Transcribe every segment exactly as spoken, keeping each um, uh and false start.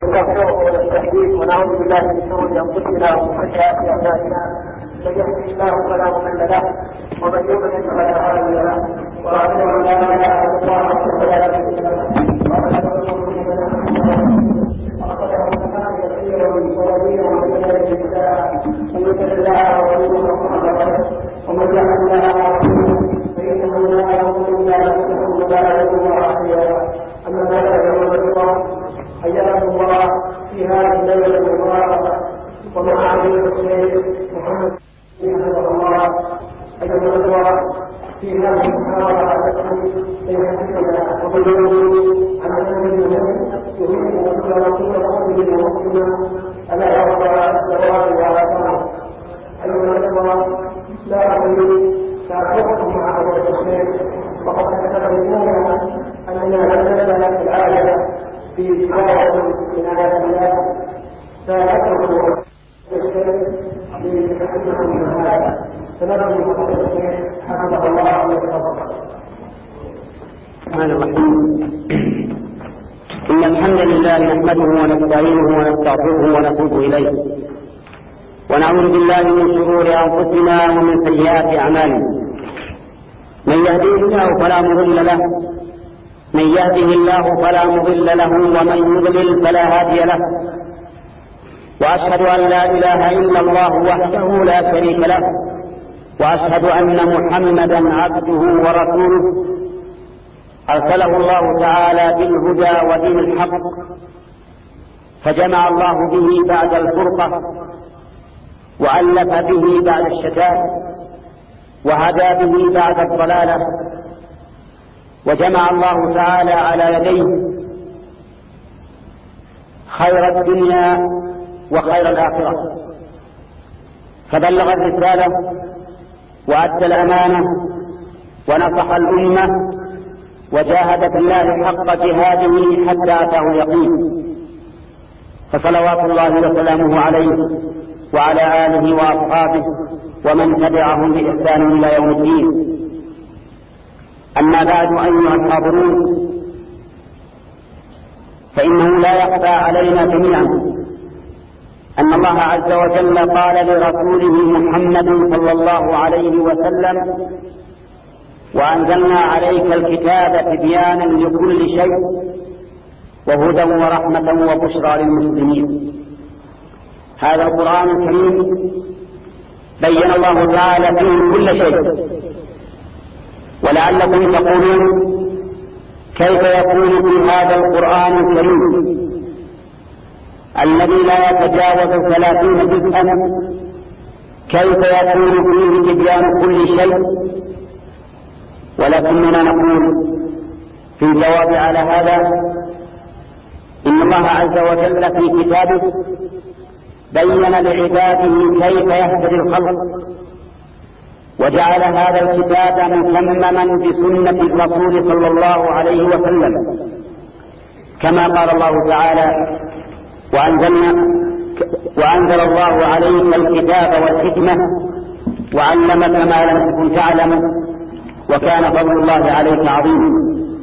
ونستغفره ونستهديه ونعوذ بالله من شرور انفسنا ومن سيئات اعمالنا. من يهده الله فلا مضل له ومن يضلل فلا هادي له واشهد ان لا اله الا الله وحده لا شريك له واشهد ان محمدا عبده ورسوله. ومن يطع الله ورسوله فانه لا يضل الا نفسه ولا يضر احدا. اما بعد فان الله حياكم الله في هذه الليله المباركه ومع عبد الشيخ محمد رحمه الله ايها الاخوه في هذه المحاضره التي سيحدثنا وبيان عن النبي يريد ان يكون رسوله ومسلما الا يرضى الزواج والعطاء. ايها الاخوه لا أريد تعرفكم مع هذا الشيخ وقد تتبعون أننا نزلنا في العادة في قواعد من آيات الله فأتركوا الشيخ لتحدثكم من هذا فنرجو من الشيخ حفظه الله ويحفظه. الرحمن الرحيم. إن الحمد لله نحمده ونستعينه ونستغفره ونتوب إليه ونعوذ بالله من شرور أنفسنا ومن سيئات أعمالنا. من يهديه الله فلا مضل له من يهده الله فلا مضل له ومن يضلل فلا هادي له. وأشهد أن لا إله إلا الله وحده لا شريك له وأشهد أن محمدا عبده ورسوله أرسله الله تعالى بالهدى ودين الحق فجمع الله به بعد الفرقة وألف به بعد الشتات وهدى به بعد الضلالة. وجمع الله تعالى على يديه خير الدنيا وخير الآخرة فبلغ الرسالة وأدى الأمانة ونصح الأمة وجاهد في الله حق جهاده حتى أتاه اليقين. فصلوات الله وسلامه عليه وعلى آله وأصحابه ومن تبعهم بإحسان إلى يوم الدين. أما بعد أيها الحاضرون فإنه لا يخفى علينا جميعا أن الله عز وجل قال لرسوله محمد صلى الله عليه وسلم وأنزلنا عليك الكتاب تبيانا لكل شيء وهدى ورحمة وبشرى للمسلمين. هذا القرآن الكريم بين الله تعالى فيه كل شيء. ولعلكم تقولون كيف يكون في هذا القرآن الكريم الذي لا يتجاوز ثلاثين جزءا كيف يكون فيه تبيان كل شيء؟ ولكننا نقول في الجواب على هذا إن الله عز وجل في كتابه بين لعباده كيف يهتدي الخلق وجعل هذا الكتاب متمما بسنة الرسول صلى الله عليه وسلم كما قال الله تعالى وأنزلنا وأنزل الله عليك الكتاب والحكمة وعلمك ما لم تكن تعلم وكان فضل الله عليك عظيما.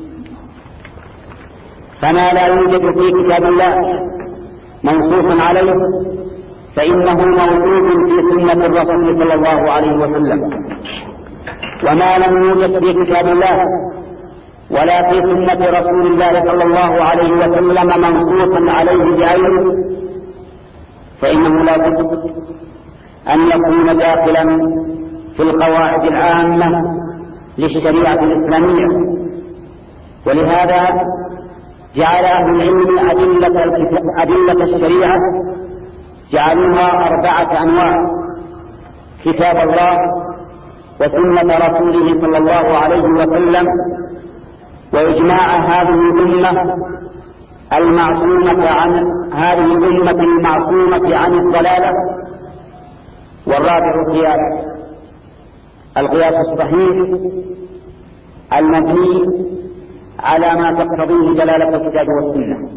فما لا يوجد في كتاب الله منصوص عليه فإنه موجود في سنة الرسول صلى الله عليه وسلم. وما لم يوجد في كتاب الله ولا في سنة رسول الله صلى الله عليه وسلم منصوص عليه بعينه فإنه لا بد أن يكون داخلا في القواعد العامة للشريعة الإسلامية. ولهذا جعل أهل العلم أدلة, أدلة الشريعة جعلوها أربعة أنواع: كتاب الله وسنة رسوله صلى الله عليه وسلم وإجماع هذه الأمة المعصومة عن هذه الأمة المعصومة عن الضلالة. والرابع القياس، القياس الصحيح المبني على ما تقتضيه دلالة الكتاب والسنة.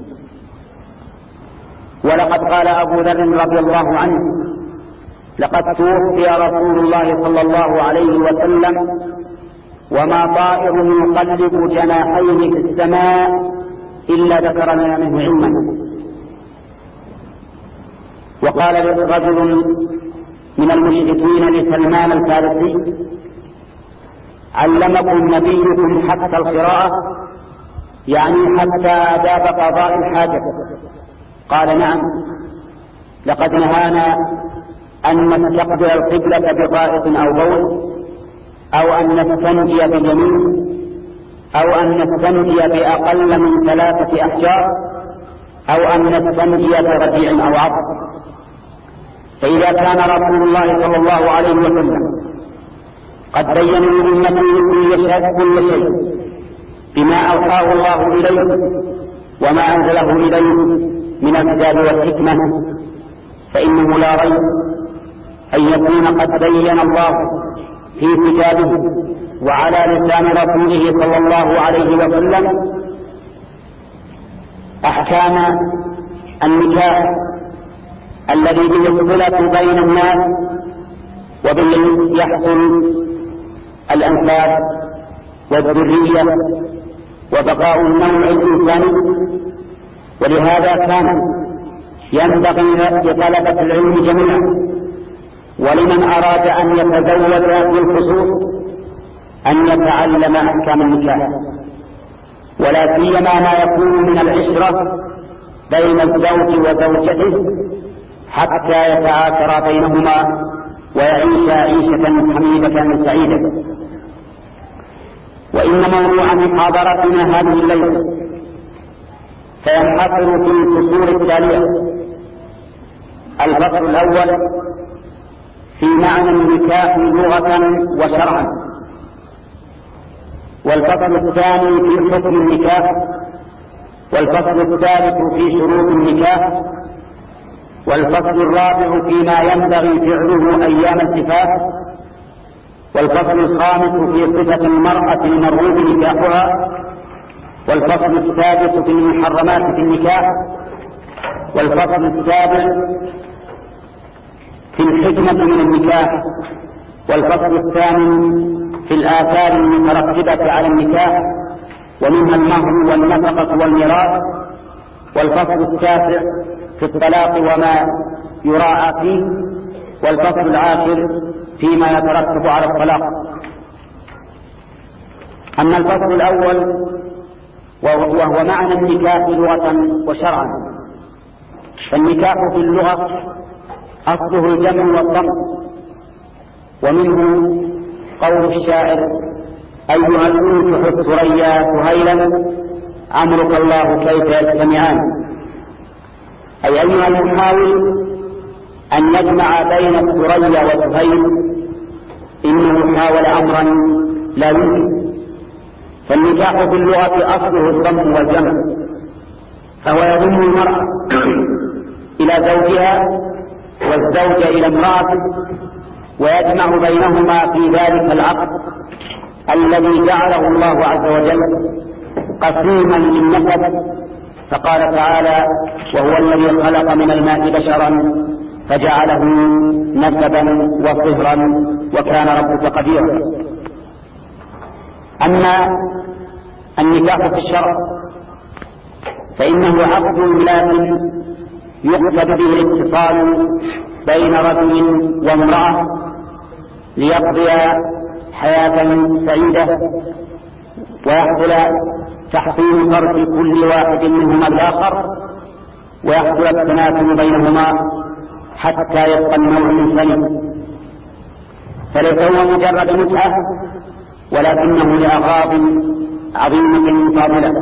ولقد قال أبو ذر رضي الله عنه: لقد توفي رسول الله صلى الله عليه وسلم وما طائر يقلب جناحيه في السماء إلا ذكرنا منه علما. قال رجل من المشركين لسلمان الفارسي: علمكم نبيكم حتى القراءة، يعني حتى آداب قضاء الحاجة؟ قال: نعم، لقد نهانا أن نستقبل القبلة بغائط أو بول، أو أن نستنجي بجميل، أو أن نستنجي بأقل من ثلاثة أحجار، أو أن نستنجي برجيع أو عظم. فإذا كان رسول الله صلى الله عليه وسلم قد بين لأمته كل شيء بما أوحاه الله إليه وما أنزله إليه من الكتاب والحكمة، فإنه لا ريب أن يكون قد بين الله في كتابه وعلى لسان رسوله صلى الله عليه وسلم أحكام النكاح الذي به الصلة بين الناس وبه يحصل الأنساب والذرية وبقاء النوع الإنساني. ولهذا كان ينبغي لطلبة العلم جميعا ولمن أراد أن يتزوج في الخصوص أن يتعلم أحكام النكاح، ولا سيما ما يكون من العشرة بين الزوج وزوجته حتى يتعاشرا بينهما ويعيشا عيشة حميدة سعيدة. وإن موضوع محاضرتنا هذه الليلة سينحصر في الفصول التالية: الفصل الأول في معنى النكاح لغة وشرعا، والفصل الثاني في حكم النكاح، والفصل الثالث في شروط النكاح، والفصل الرابع فيما ينبغي فعله أيام الزفاف، والفصل الخامس في صفة المرأة المرغوب نكاحها، والفصل السادس في المحرمات في النكاح، والفصل السابع في الحكمة من النكاح، والفصل الثامن في الآثار المترتبة على النكاح ومنها المهر والنفقة والميراث، والفصل التاسع في الطلاق وما يراعى فيه، والفصل العاشر فيما يترتب على الطلاق. أما الفصل الأول وهو معنى النكاح لغة وشرعا، فالنكاح في اللغة أصله الجمع والضم، ومنه قول الشاعر: أيها الأنس الثريا سهيلا عمرك الله كيف يجتمعان، أي أيها المحاول أن يجمع بين الثريا وسهيل إنه حاول أمرا لا يمكن. فالنكاح في اللغة أصله الضم والجمع، فهو يضم المرأة إلى زوجها والزوج إلى امرأته، ويجمع بينهما في ذلك العقد الذي جعله الله عز وجل قسيما للنسب. فقال تعالى: وهو الذي خلق من الماء بشرا فجعله نسبا وصهرا وكان ربك قديرا. أما النكاح في الشرع فإنه عقد لازم يقصد به الاتصال بين رجل وامرأة ليقضيا حياة سعيدة ويحصل تحصيل فرق كل واحد منهما الآخر، ويحصل التناسل بينهما حتى يبقى النوع الإنساني. فليس هو مجرد متعة ولكنه لأغراض عظيمة فاضلة.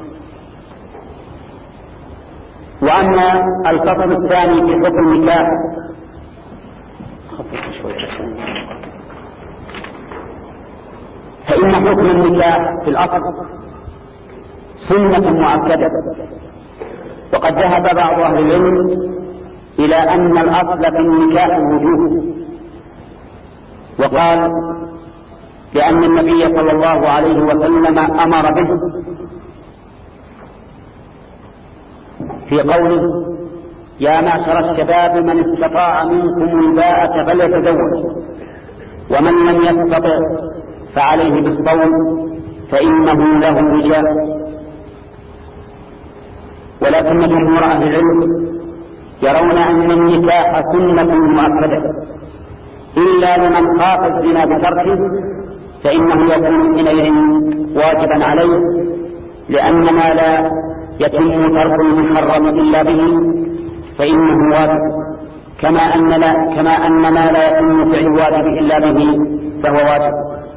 وأما الفصل الثاني في حكم النكاح فإن حكم النكاح في الأصل سنة مؤكدة، وقد ذهب بعض أهل العلم إلى أن الأصل في النكاح الوجوب، وقال لأن النبي صلى الله عليه وسلم أمر به في قوله: يا معشر الشباب من استطاع منكم الباءة فليتزوج، ومن لم يستطع فعليه بالصوم فإنه له وجاء. ولكن جمهور أهل العلم يرون أن النكاح سنة مؤكدة إلا لمن خاف الزنا بتركه فإنه يكون حينئذ واجبا عليه، لأن ما لا يتم ترك المحرم إلا به فإنه واجب، كما أن, لا كما أن ما لا يتم فعل الواجب إلا به فهو واجب.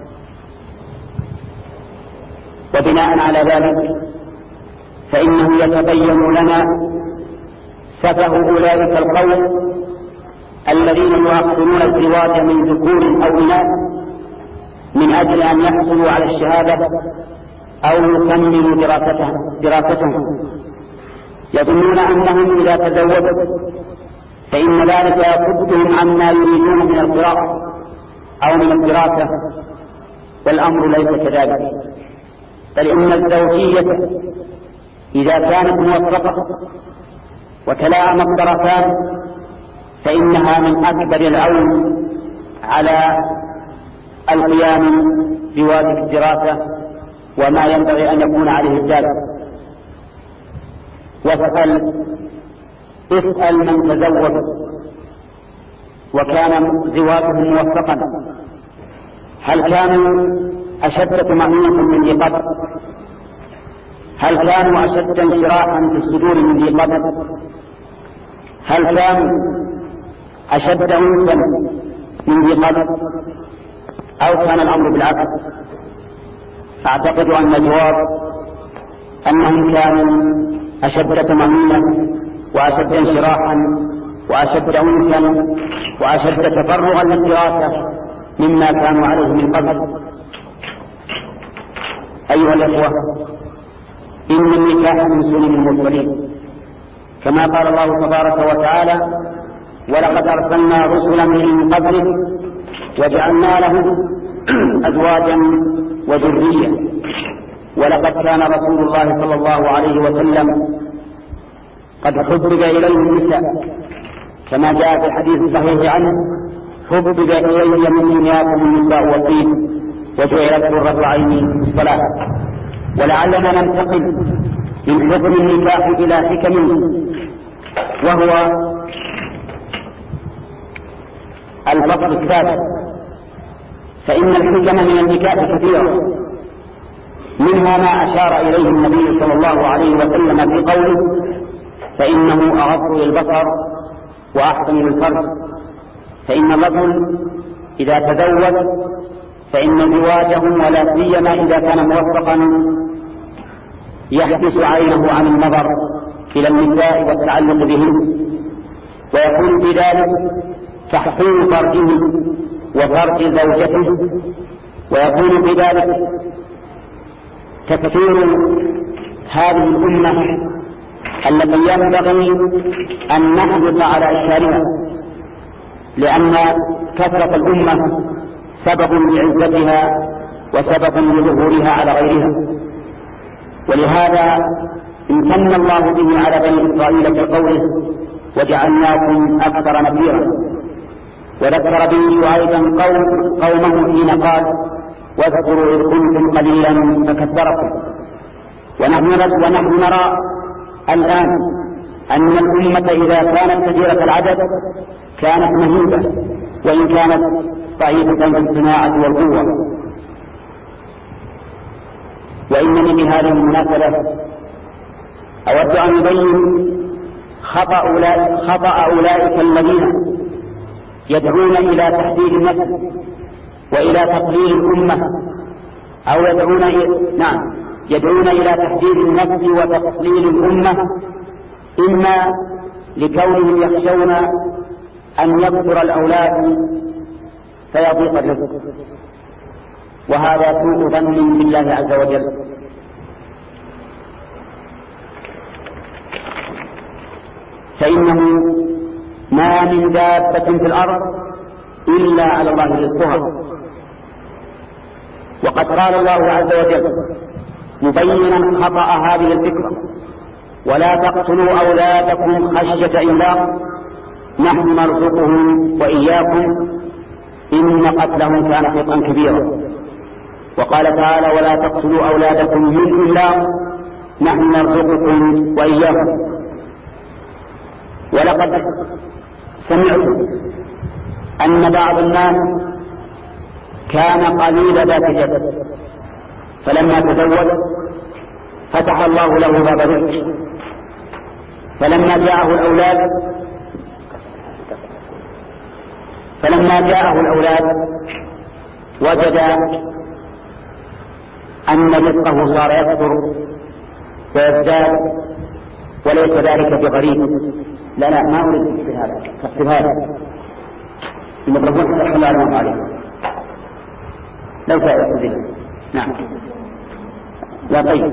وبناء على ذلك فإنه يتبين لنا سفه أولئك القوم الذين يؤخرون الزواج من ذكور أو إناث من أجل أن يحصلوا على الشهادة أو يكملوا دراستهم، يظنون أنهم إذا تزوجوا فإن ذلك يصدهم عما يريدون من القراءة أو من الدراسة، والأمر ليس كذلك، بل إن الزوجية إذا كانت موفقة وتلاعم الطرفان فإنها من أكبر العون على القيام بواجب الدراسة وما ينبغي أن يكون عليه الدالة. واسأل اسأل من تزوج وكان زواجهم موفقا هل كانوا أشد طمأنينة من ذي قبل؟ هل كانوا أشد انشراحا في الصدور من ذي قبل؟ هل كانوا أشد أنسا من ذي قبل؟ أو كان الأمر بالعكس؟ أعتقد أن الجواب أنهم كانوا أشد طمأنينة وأشد انشراحا وأشد أنسا وأشد تفرغا للدراسة مما كانوا عليه من قبل. أيها الأخوة، إن النكاح من سنن المرسلين، كما قال الله تبارك وتعالى: ولقد أرسلنا رسلا من قبلك وجعلنا لهم أزواجا وذرية. ولقد كان رسول الله صلى الله عليه وسلم قد حبب إليه النساء، كما جاء في الحديث الصحيح عنه: حبب إلي من دنياكم النساء والطيب وجعلت قرة عيني في الصلاة. ولعلنا ننتقل من حكم النكاح إلى حكم، وهو الفصل الثالث. فإن الحكم من النكاح كثيرة، منها ما أشار إليه النبي صلى الله عليه وسلم في قوله: فإنه أغض للبصر وأحسن للفرج. فإن الرجل إذا تزوج فإن زواجهم ولا سيما إذا كان موفقا يحبس عينه عن النظر إلى النساء والتعلق بهن، ويكون بذلك تحصين فرجه وفرج زوجته، ويكون بذلك تكثير هذه الأمة التي ينبغي أن نحرص على إشهارها، لأن كثرة الأمة سبب لعزتها وسبب لظهورها على غيرها. ولهذا امتن الله به على بني إسرائيل في قوله: وجعلناكم أكثر نفيرا. وذكر به أيضا قوم قومه حين قال: واذكروا إذ كنتم قليلا فكثركم. ونحن ونحن نرى الآن أن الأمة إذا كانت كثيرة العدد كانت مهيبة، وإن كانت ضعيفة في الصناعة والقوة. وإنني بهذه المناسبة أود أن أبين خطأ أولئك, خطأ أولئك الذين يدعون إلى تحديد النسل وإلى تقليل الأمة، أو يدعون نعم يدعون إلى تحديد النسل وتقليل الأمة، إما لكونهم يخشون أن يكثر الأولاد فيضيق الرزق، وهذا سوء ظن بالله عز وجل. فإنه ما من دابة في الأرض إلا على الله رزقها. وقد قال الله عز وجل مبينا خطأ هذه الفكرة: ولا تقتلوا أولادكم خشية إملاق نحن نرزقهم وإياكم إن قتلهم كان خطأ كبيرا. وقال تعالى: ولا تقتلوا أولادكم من إملاق نحن نرزقكم وإياكم. ولقد سمعت أن بعض الناس كان قليل ذات جسد، فلما تزوج فتح الله له باب الرزق، فلما جاءه الأولاد فلما جاءه الأولاد وجد أن رزقه صار يكثر ويزداد، وليس ذلك بغريب. لا لا ما أريد هذا تكتب هذا الميكروفون تحل على عليه لو كان. نعم لا طيب.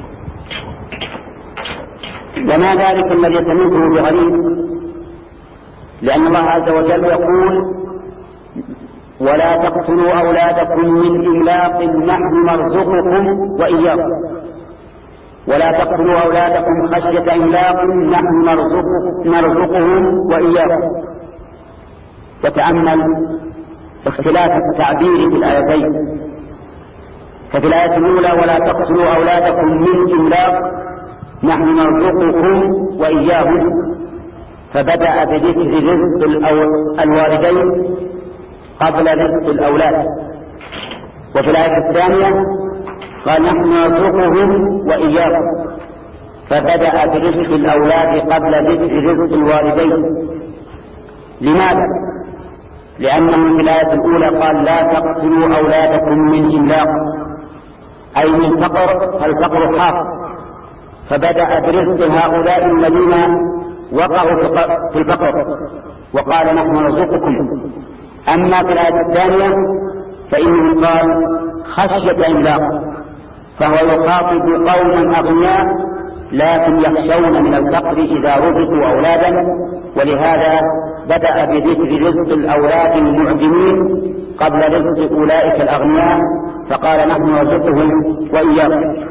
وما ذلك الذي سمعته بغريب، لأن الله عز وجل يقول ولا تقتلوا أولادكم من إملاق نحن نرزقكم وإياكم، ولا تقتلوا أولادكم خشية إملاق نحن نرزقهم وإياكم. وتأمل اختلاف التعبير في الآيتين، ففي الآية الأولى ولا تقتلوا أولادكم من إملاق نحن نرزقكم وإياهم، فبدأ بذكر رزق الوالدين قبل رزق الأولاد. وفي الآية الثانية قال نحن نرزقهم وإياكم، فبدأ برزق الأولاد قبل ذكر رزق الوالدين. لماذا؟ لأنه في الآية الأولى قال لا تقتلوا أولادكم من إملاق، أي من فقر، فالفقر حاق، فبدأ برزق هؤلاء الذين وقعوا في الفقر وقال نحن نرزقكم. أما في الآية الثانية فإنه قال خشية إملاق، فهو يخاطب قوما أغنياء لكن يخشون من الفقر إذا رزقوا أولادا، ولهذا بدأ بذكر رزق الأولاد المعدمين قبل رزق أولئك الأغنياء، فقال نحن نرزقهم وإياكم.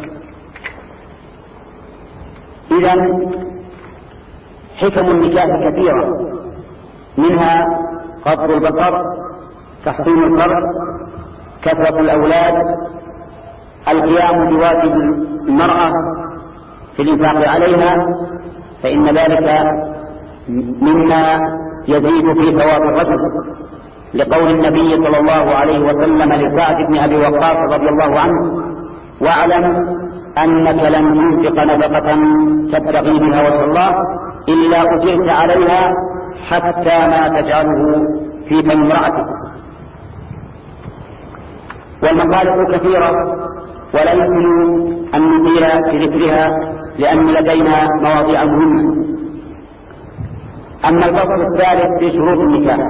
إذن حكم النكاح كثيرة، منها قصر البصر، تحصين الفرج، كثرة الأولاد، القيام بواجب المرأة في الإنفاق عليها، فإن ذلك مما يزيد في ثواب الرجل، لقول النبي صلى الله عليه وسلم لسعد بن أبي وقاص رضي الله عنه واعلم أنك لن تنفق نفقة تبتغي بها وجه الله إلا أجرت عليها حتى ما تجعله في بين امرأتك. والمقالب كثيرة ولا يمكن أن نطيل في ذكرها لأن لدينا مواضيع مهمة. أما الفصل الثالث في شروط النكاح،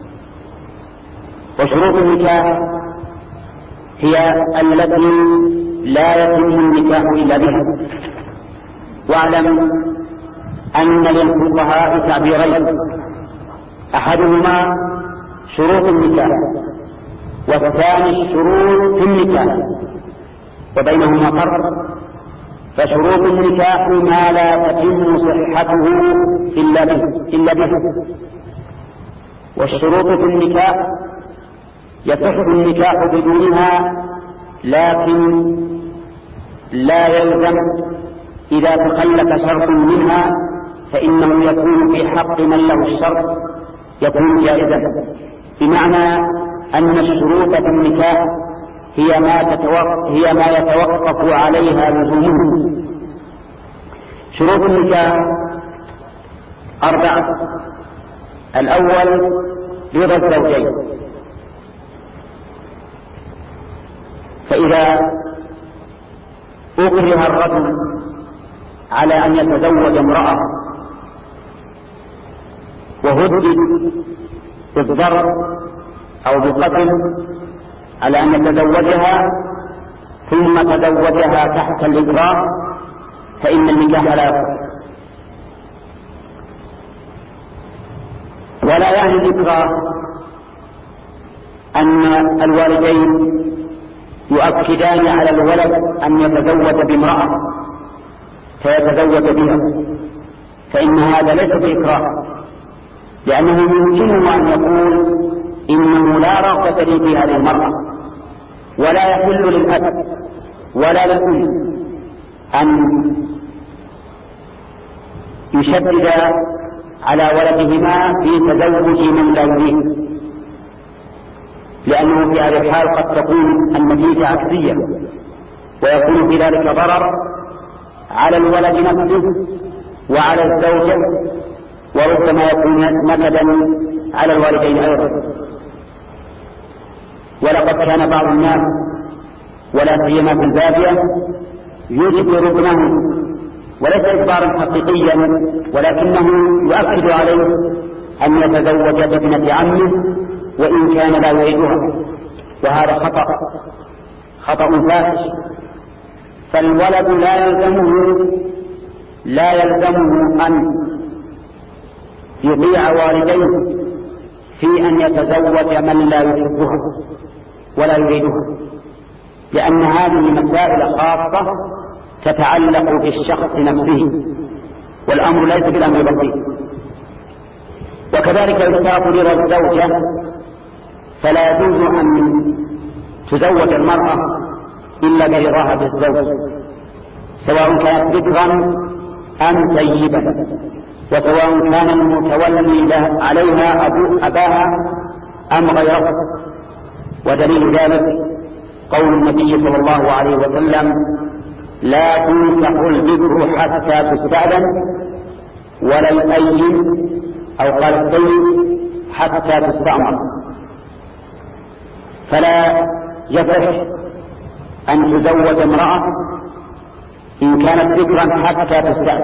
وشروط النكاح هي التي لا يتم النكاح إلا بها. واعلم أن للفقهاء تعبيرين، أحدهما شروط النكاح والثاني الشروط في النكاح، وبينهما فرق. فشروط النكاح ما لا تتم صحته إلا به, إلا به. والشروط في النكاح يصح النكاح بدونها، لكن لا يلزم إذا تخلف شرط منها فإنه يكون في حق من له الشرط يكون جائزا، بمعنى أن الشروط في النكاح هي ما, تتوقف هي ما يتوقف عليها لزومه. شروط النكاح أربعة. الأول رضا الزوجين، فإذا أكره الرجل على أن يتزوج امرأة وهدد بالضرر أو بالقتل على أن يتزوجها ثم تزوجها تحت الإكراه فإن النكاح لا يصح. ولا يعني الإكراه أن الوالدين يؤكدان على الولد أن يتزوج بامرأة فيتزوج بها، فإن هذا ليس بإكراه، لأنه يمكنه أن يقول إنه لا رغبة لي في هذه المرأة، ولا يحل للأب ولا للأم أن يشدد على ولدهما في تزوج من لا يريد، لأنه في هذه الحال قد تكون النتيجة عكسية، ويكون في ذلك ضرر على الولد نفسه وعلى الزوجة، وربما يكون نكدا على الوالدين أيضا. ولقد كان بعض الناس ولا سيما في البادية يجبر ابنه، وليس إجبارا حقيقيا ولكنه يؤكد عليه أن يتزوج بابنة عمه وإن كان لا يريدها، وهذا خطأ خطأ فاحش. فالولد لا يلزمه لا يلزمه أن يطيع والديه في أن يتزوج من لا يحبها ولا يريدها، لأن هذه مسائل خاصة تتعلق بالشخص نفسه، والأمر ليس بالأمر بسيط. وكذلك يشترط رضا الزوجة، فلا يجوز أن تزوج المرأة إلا برضاها بالزوج، سواء كانت ذكرا أم ثيبة، وسواء كان المتولي عليها أبو أباها أم غيره. ودليل ذلك قول النبي صلى الله عليه وسلم: لا تنكح البكر حتى تستأذن، ولا الأيم أو قال السيد حتى تستأمر. فلا يصح أن تزوج امرأة إن كانت ذكرا حتى تستأذن،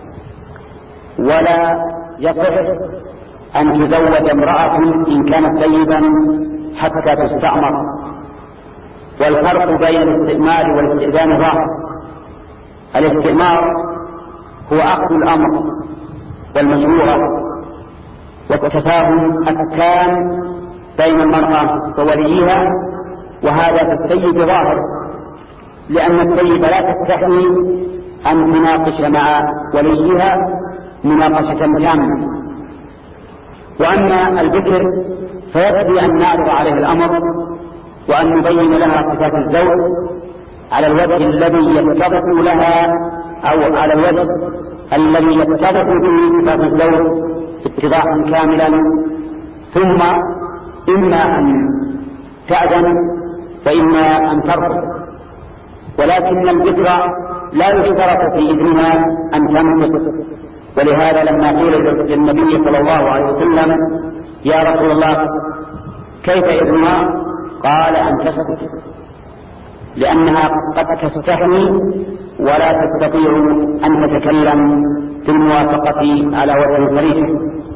ولا يصح أن تزوج امرأة إن كانت ثيبا حتى تستأمر. والفرق بين الاستئمار والاستئذان ظاهر. الاستئمار هو أخذ الأمر والمشورة والتفاهم التام بين المرأة ووليها، وهذا في الثيب ظاهر، لأن الثيب لا تستحي أن تناقش مع وليها مناقشة تامة. وأما البكر فيكفي أن نعرض عليه الأمر وأن نبين لها صفات الزوج على الوجه الذي يتضح لها، أو على الوجه الذي يتضح به صفات الزوج اتضاحا كاملا، ثم إما أن تأذن وإما أن ترفض. ولكن البكر لا يشترط في إذنها أن تنطق، ولهذا لما قيل للنبي صلى الله عليه وسلم: يا رسول الله كيف إذنها؟ قال: أن تسكت، لأنها قد تستحي ولا تستطيع أن تتكلم في الموافقة على وجه صريح.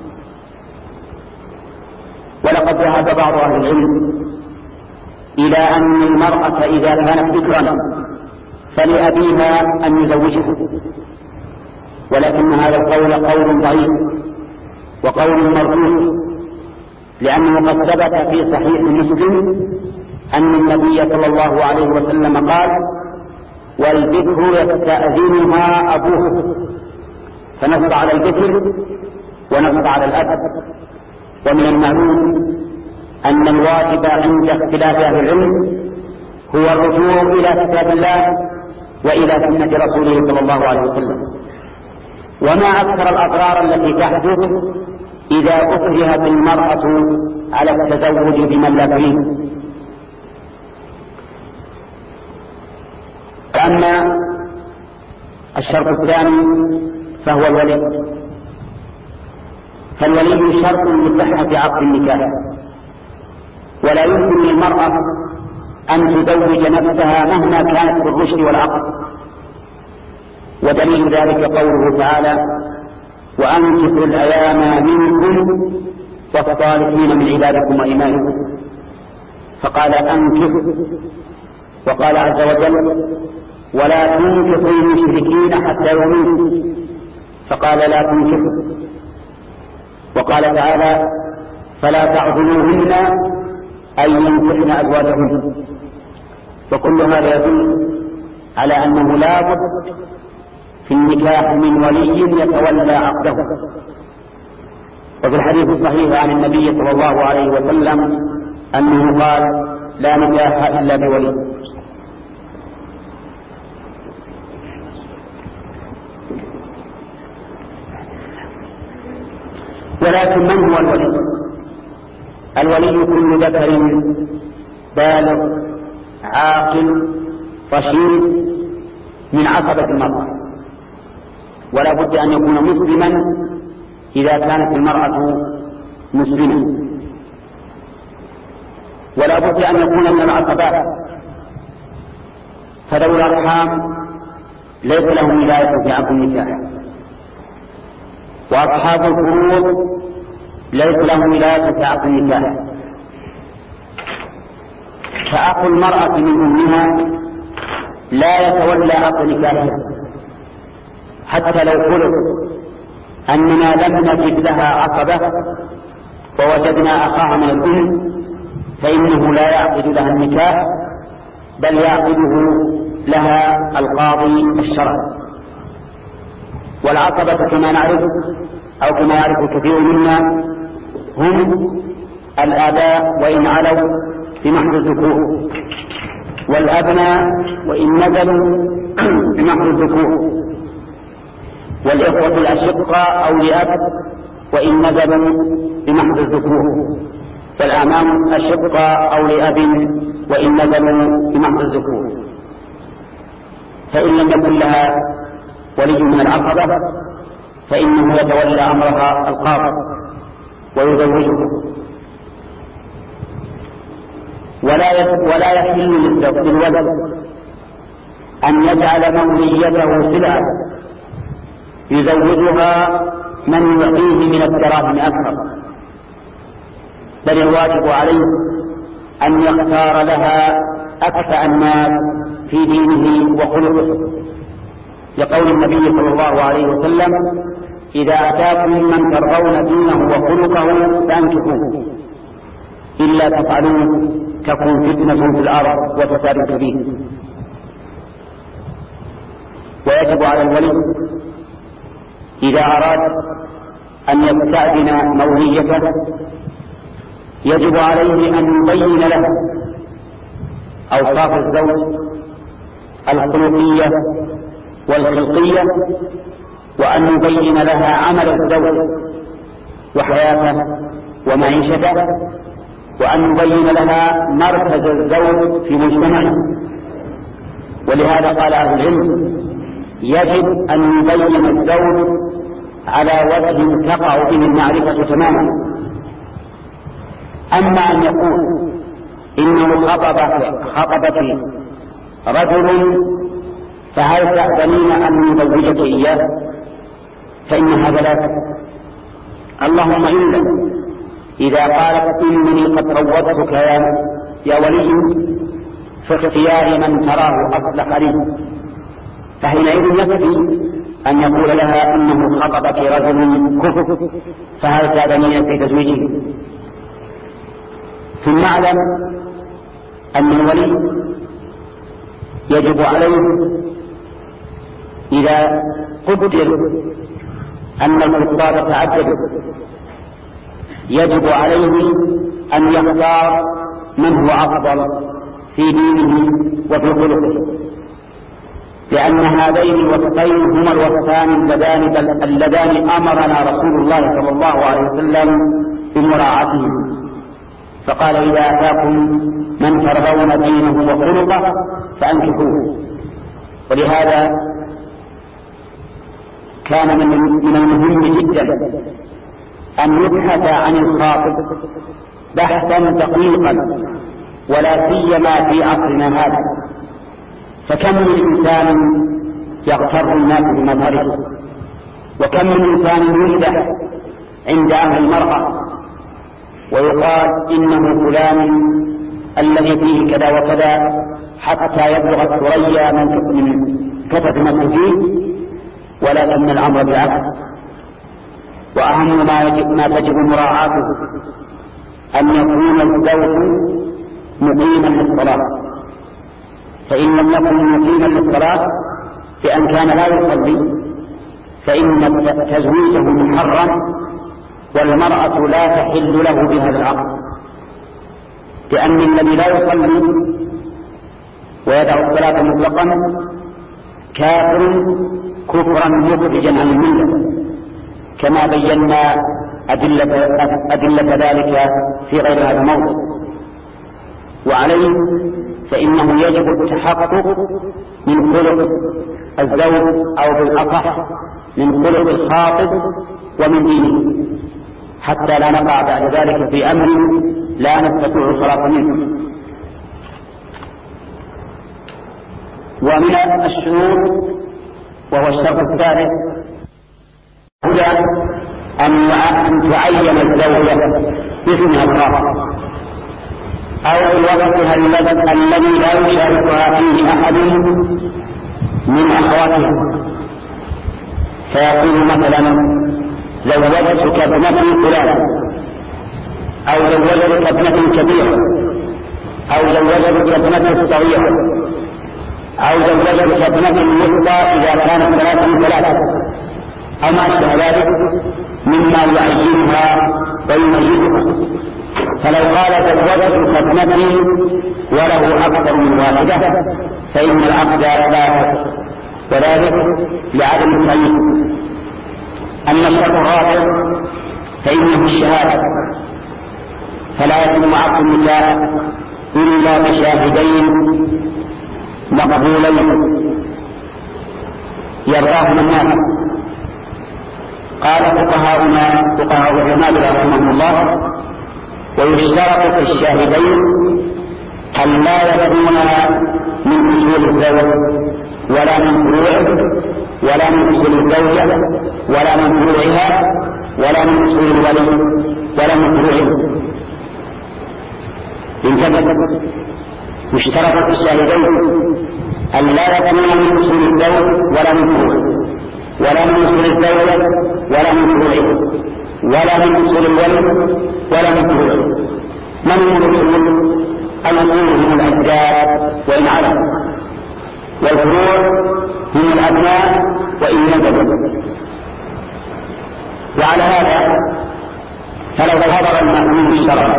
ولقد ذهب بعض أهل العلم إلى أن المرأة إذا كانت ذكرا فلأبيها أن يزوجها، ولكن هذا القول قول ضعيف وقول مردود، لأنه قد ثبت في صحيح مسلم أن النبي صلى الله عليه وسلم قال: والبكر يستأذنها أبوه، فنص على البكر ونص على الأب. ومن المعلوم أن الواجب عند اختلاف أهل العلم هو الرجوع إلى كتاب الله وإلى سنة رسوله صلى الله عليه وسلم. وما أكثر الأضرار التي تحدث إذا أكرهت المرأة على التزوج بمن لا تريد. أما الشرط الثاني فهو الولي، فالولي شرط لصحة عقد النكاح، ولا يمكن للمرأة أن تزوج نفسها مهما كانت بالرشد والعقل. ودليل ذلك قوله تعالى: وأنكحوا الأيام منكم والصالحين من عبادكم وإمائكم، فقال أنكحوا، وقال عز وجل: ولا تنكحوا المشركين حتى يؤمنوا، فقال لا تنكحوا، وقال تعالى: فلا تعضلوهن أن ينكحن أزواجهن. وكل هذا يدل على أنه لا بد في النكاح من ولي يتولى عقده. وفي الحديث الصحيح عن النبي صلى الله عليه وسلم أنه قال: لا نكاح إلا بولي. ولكن من هو الولي؟ الولي كل ذكر بالغ عاقل رشيد من عصبة المرأة، ولا بد أن يكون مسلما إذا كانت المرأة مسلمة، ولا بد أن يكون من العصبات، فذوي الأرحام ليس لهم ولاية في عقد النكاح، وأصحاب الفروض ليس لهم ولاية في عقد النكاح، فأخو المرأة من أمها لا يتولى عقد نكاحها حتى لو فرض أننا لم نجد لها عقبة ووجدنا أخاها من الأم، فإنه لا يعقد لها النكاح بل يعقده لها القاضي الشرعي. والعقبة كما نعرف أو كما يعرف الكثير منا هم الآباء وإن علوا بمحض الذكور، والأبناء وإن نزلوا بمحض الذكور، والإخوة الأشقاء أو لأب وإن نزلوا بمحض الذكور، فالأعمام أشقاء أو لأب وإن نزلوا بمحض الذكور. فإن لم يكن لها ولي من العقبة فإنه يتولى أمرها القاضي ويزوجه، ولا ولا يحل للولد أن يجعل موليته سلعة يزوجها من يعطيه من الدراهم أكثر، بل الواجب عليه أن يختار لها أكفأ الناس في دينه وخلقه، لقول النبي صلى الله عليه وسلم: إذا أتاكم من ترضون دينه وخلقه فأنكحوه، إلا تفعلون تكون فتنة في الأرض وفساد كبير. ويجب على الولي إذا أراد أن يستأذن موليته يجب عليه أن يبين له أوصاف الزوج الخلقية والخلقية، وأن يبين لها عمل الزوج وحياته ومعيشته، وأن يبين لها مركز الزوج في مجتمعه. ولهذا قال أهل العلم: يجب أن يبين الزوج على وجه تقع به المعرفة تماما. أما أن يقول إنه خطب خطبتي رجل فهل تأذنين أن نزوجك إياه، فإن هذا لا تفعل. اللهم إلا إذا قالت إنني قد روضتك يا, يا ولي في اختيار من تراه أصلح لي، فحينئذ يكفي أن يقول لها إنه خطبك رجل كفر فهل تأذنين في تزويجه. ثم اعلم أن الولي يجب عليه إذا قدر أن الخطاب تعدد يجب عليه أن يختار من هو أفضل في دينه وفي خلقه، لأن هذين الوصفين هما الوصفان اللذان اللذان أمرنا رسول الله صلى الله عليه وسلم بمراعاتهما، فقال: إذا أتاكم من ترضون دينه وخلقه فأنكحوه. ولهذا كان من المهم جدا أن يبحث عن الخاطب بحثا دقيقا، ولا سيما في عصرنا هذا، فكم من إنسان يغتر الناس بمظهره، وكم من إنسان يمدح عند أهل المرأة ويقال إنه فلان الذي فيه كذا وكذا حتى يبلغ الثريا من كتف ما فيه، ولكن الأمر بالعكس. وأهم ما يجب ما تجب مراعاته أن يكون الزوج مقيما للصلاة، فإن لم يكن مقيما للصلاة بأن كان لا يصلي فإن تزويجه محرم، والمرأة لا تحل له بهذا العقد، لأن الذي لا يصلي ويدع الصلاة مطلقا كافر كفرا مخرجا عن الملة، كما بينا أدلة, أدلة ذلك في غير هذا الموضع. وعليه فإنه يجب التحقق من خلق الزوج أو بالأصح من خلق الخاطب ومن دينه، حتى لا نقع بعد ذلك في أمر لا نستطيع الخلاص منه. ومن الشروط وهو الشرط الثالث هو أن تعين الزوجة باسمها الخاص أو بوقتها الذي لا يشاركها فيه أحد من أخواتها، فيقول مثلا زوجتك ابنتي فلان، أو زوجتك ابنة كبيرة، أو زوجتك ابنة صغيرة، أو زوجتك ابنة الوسطى إذا كانت ثلاثة ثلاثة، أو ما أشبه ذلك مما يعينها ويميزها. فلو قال زوجتك ابنتي وله أكثر من واحدة فإن العقد لا، وذلك لعدم التمييز. أما الشرط الرابع فإنه الشهادة، فلا يتم عقد النكاح إلا بشاهدين مقبولين يرضاهما الناس. قال فقهاؤنا فقهاء الحنابلة رحمهم الله: ويشترط في الشاهدين أن لا يكونا من أصول الزوج ولا من فروعه ولا من أصول الزوجة ولا من فروعها ولا من أصول الولي ولا من فروعه. انتبه، يشترط في الشاهدين أن لا يكونا من أصول الزوج ولا من فروعه ولا من أصول الزوجة ولا من فروعه ولا من أصول الولي ولا من فروعه. من هم الأصول؟ الأصول هم الأجداد وإن علم، والفروع هم الأبناء وإن نزلوا. وعلى هذا فلو حضر المأمون الشرعي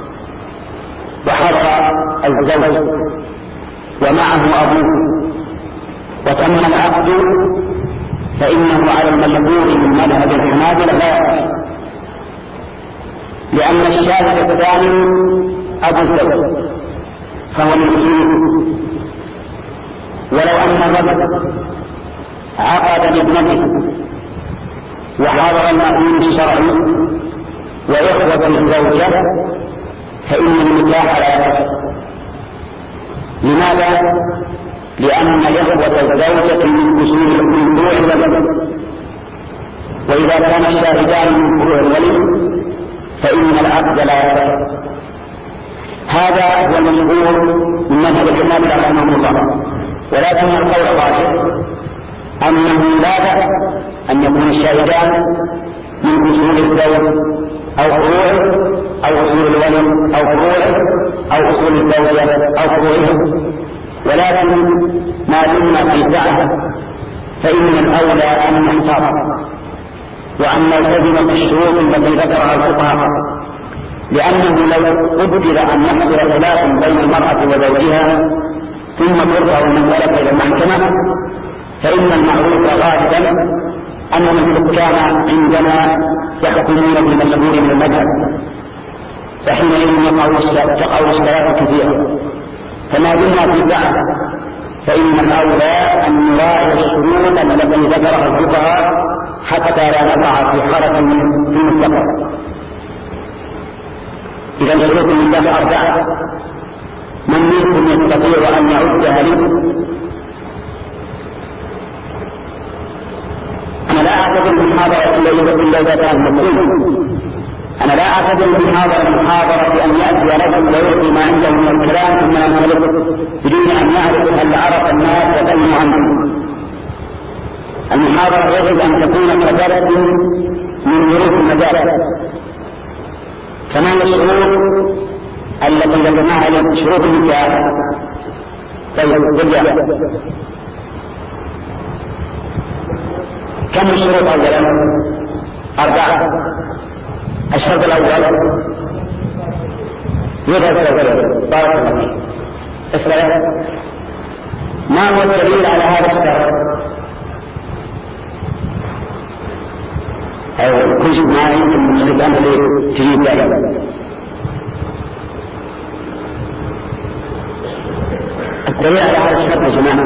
وحضر الزوج ومعه أبوه وتم العقد فإنه على المشهور من مذهب الحنابلة لا يصح، لأن الشاهد الثاني أبو الزوج فهو المسلم. ولو أن الرجل عقد لابنته وحضر المأمون الشرعي وإخوة الزوجة فإن النكاح لا يصح. لماذا؟ لأن إخوة الزوجة من أصول من فروع الولي، وإذا كان الشاهدان من فروع الولي فإن العقد لا يصح. هذا هو المشهور من مذهب الحنابلة رحمه الله. ولكن القول الراجح أنه لا بأس أن يكون الشاهدان من أصول الزوج أو فروعه أو أصول الولي أو فروعه أو أصول الزوجة أو فروعه، ولكن ما دمنا في سعة فإن الأولى أن نحتاط وأن نلتزم بالشروط التي ذكرها الفقهاء، لأنه لو قدر أن يحصل خلاف بين المرأة وزوجها ثم ترفع المسألة إلى المحكمة فإن المعروف غالبا أن الحكام عندنا يحكمون بالمشهور من المذهب، فحينئذ تقع الاشكالات كثيرة. فما دمنا في سعة فإن الأولى أن نراعي الشروط التي ذكرها الفقهاء حتى لا نقع في حرج في المستقبل. إذا شروط النكاح أربعة، من منكم يستطيع أن يعدها لي؟ أنا لا أعتبر المحاضرة إلا إذا كان مطلوب. أنا لا أعتبر المحاضرة المحاضرة أن يأتي رجل ويعطي ما عنده من الكلام ثم ينطلق بدون أن يعرف هل عرف الناس وتم عنه. المحاضرة يجب أن تكون كدرس من ظروف المجال. كما الشروط التي ذكرناها اليوم شروط النكاح. طيب بالله كم الشروط أولا؟ أربعة. الشرط الأول يذهب إلى بارك الله فيك. اسمع، ما هو الدليل على هذا الشرط؟ أو كل شيء ما يمكن مختلفان تجيب ذلك. الدليل على هذا الشرط يا جماعة.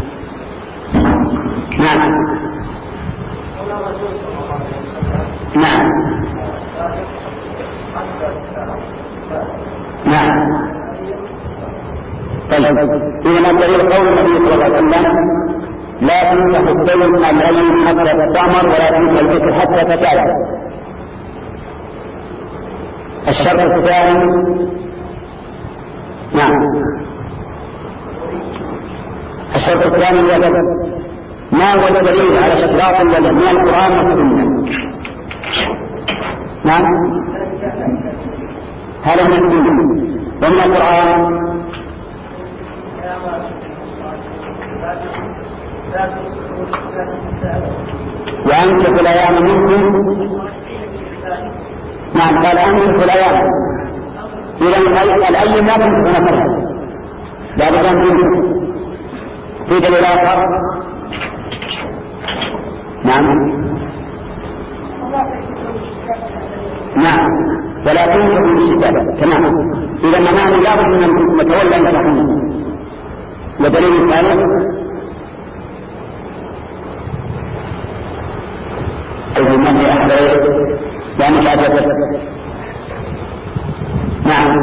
نعم نعم نعم. طيب إذا ما دليل قول النبي صلى الله عليه وسلم لا تنكح الدين العين حتى تستعمر ولا تنكح الذكر حتى تتعلم. الشرط الثاني نعم الشرط الثاني ما هو الدليل على اشتراط الولد من القرآن والسنة؟ نعم هذا من السنة ومن القرآن وأنكحوا الأيام منكم. نعم قال أنكحوا الأيام. إذا الأيام لا تنكحوا نفسها بعد ذلك في دليل آخر. نعم نعم ولا تنكحوا بالشتاء. تمام. إذا معناه لا بد أن نتولى نكاحنا. ودليل الثالث الإمام أحمد يعني عجبت. نعم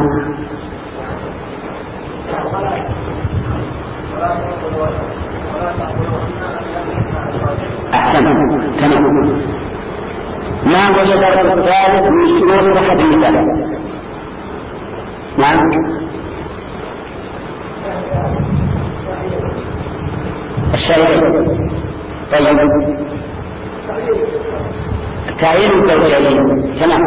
أحسن. تمام. ما هو الشرط الثالث من شروط صحة النكاح؟ نعم الشرط. طيب تعيين الزوجين. تمام.